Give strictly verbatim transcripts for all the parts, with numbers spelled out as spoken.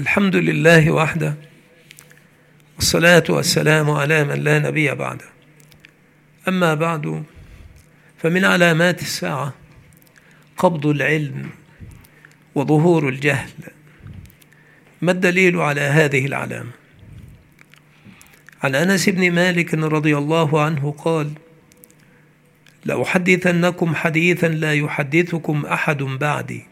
الحمد لله وحده، والصلاة والسلام على من لا نبي بعده. أما بعد، فمن علامات الساعة قبض العلم وظهور الجهل. ما الدليل على هذه العلامة؟ عن أنس بن مالك رضي الله عنه قال: لأحدثنكم حديثا لا يحدثكم أحد بعدي.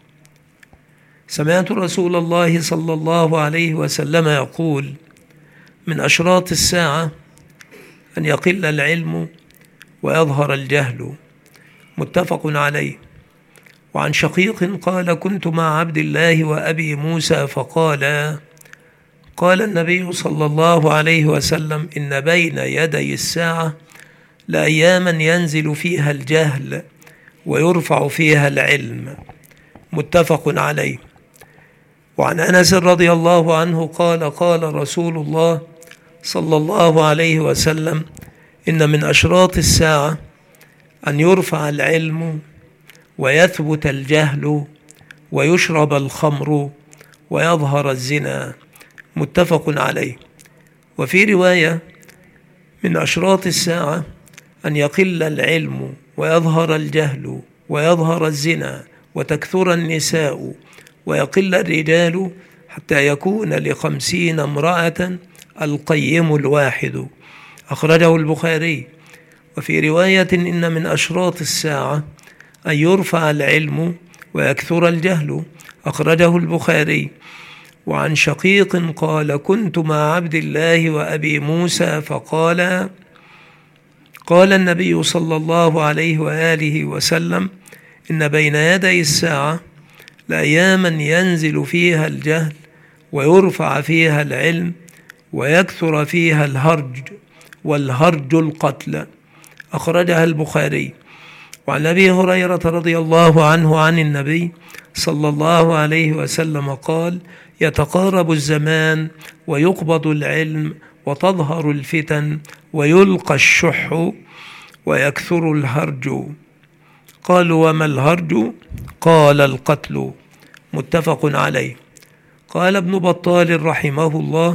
سمعت رسول الله صلى الله عليه وسلم يقول: من أشراط الساعة أن يقل العلم ويظهر الجهل. متفق عليه. وعن شقيق قال: كنت مع عبد الله وأبي موسى فقال: قال النبي صلى الله عليه وسلم: إن بين يدي الساعة لأياما ينزل فيها الجهل ويرفع فيها العلم. متفق عليه. وعن أنس رضي الله عنه قال: قال رسول الله صلى الله عليه وسلم: إن من أشراط الساعة أن يرفع العلم ويثبت الجهل ويشرب الخمر ويظهر الزنا. متفق عليه. وفي رواية: من أشراط الساعة أن يقل العلم ويظهر الجهل ويظهر الزنا وتكثر النساء ويقل الرجال حتى يكون لخمسين امرأة القيم الواحد. أخرجه البخاري. وفي رواية: إن من أشراط الساعة أن يرفع العلم ويكثر الجهل. أخرجه البخاري. وعن شقيق قال: كنت مع عبد الله وأبي موسى فقال: قال النبي صلى الله عليه وآله وسلم: إن بين يدي الساعة لأياما ينزل فيها الجهل ويرفع فيها العلم ويكثر فيها الهرج، والهرج القتل. أخرجها البخاري. وعن أبي هريرة رضي الله عنه عن النبي صلى الله عليه وسلم قال: يتقارب الزمان ويقبض العلم وتظهر الفتن ويلقى الشح ويكثر الهرج. قالوا: وما الهرج؟ قال: القتل. متفق عليه. قال ابن بطال رحمه الله: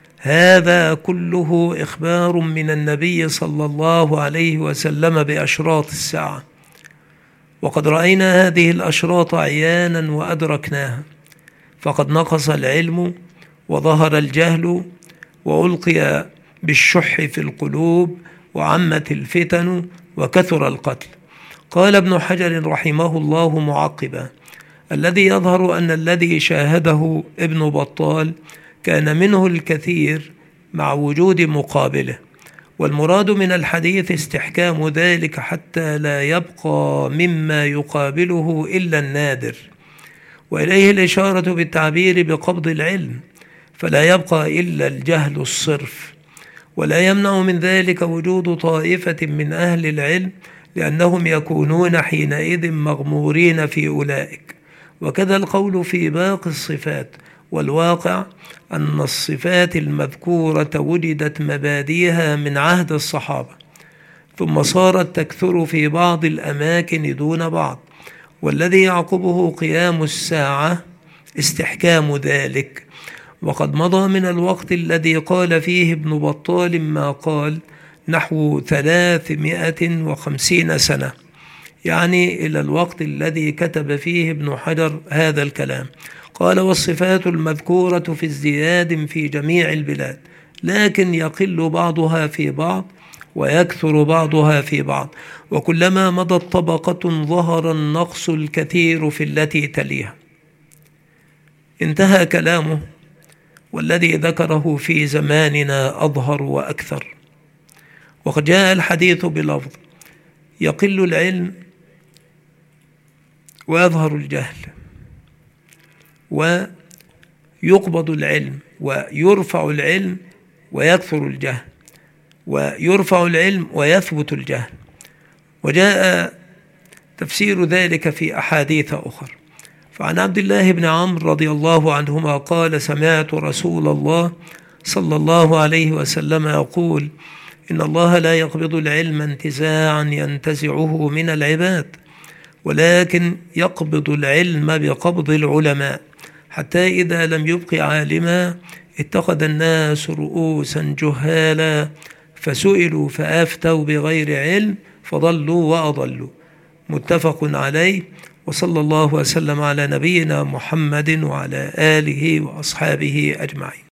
هذا كله إخبار من النبي صلى الله عليه وسلم بأشراط الساعة، وقد رأينا هذه الأشراط عيانا وأدركناها، فقد نقص العلم وظهر الجهل وألقي بالشح في القلوب وعمت الفتن وكثر القتل. قال ابن حجر رحمه الله معقبا: الذي يظهر أن الذي شاهده ابن بطال كان منه الكثير مع وجود مقابله، والمراد من الحديث استحكام ذلك حتى لا يبقى مما يقابله إلا النادر، وإليه الإشارة بالتعبير بقبض العلم، فلا يبقى إلا الجهل الصرف. ولا يمنع من ذلك وجود طائفة من أهل العلم، لأنهم يكونون حينئذ مغمورين في أولئك. وكذا القول في باقي الصفات، والواقع أن الصفات المذكورة وجدت مبادئها من عهد الصحابة، ثم صارت تكثر في بعض الأماكن دون بعض، والذي يعقبه قيام الساعة استحكام ذلك. وقد مضى من الوقت الذي قال فيه ابن بطال ما قال نحو ثلاثمائة وخمسين سنة، يعني إلى الوقت الذي كتب فيه ابن حجر هذا الكلام. قال: والصفات المذكورة في ازدياد في جميع البلاد، لكن يقل بعضها في بعض ويكثر بعضها في بعض، وكلما مضت طبقة ظهر النقص الكثير في التي تليها. انتهى كلامه، والذي ذكره في زماننا أظهر وأكثر. وقد جاء الحديث بلفظ: يقل العلم ويظهر الجهل، ويقبض العلم، ويرفع العلم ويكثر الجهل، ويرفع العلم ويثبت الجهل. وجاء تفسير ذلك في أحاديث أخرى. فعن عبد الله بن عمرو رضي الله عنهما قال: سمعت رسول الله صلى الله عليه وسلم يقول: إن الله لا يقبض العلم انتزاعا ينتزعه من العباد، ولكن يقبض العلم بقبض العلماء، حتى إذا لم يبق عالما اتخذ الناس رؤوسا جهالا فسئلوا فأفتوا بغير علم فضلوا وأضلوا. متفق عليه. وصلى الله وسلم على نبينا محمد وعلى آله وأصحابه أجمعين.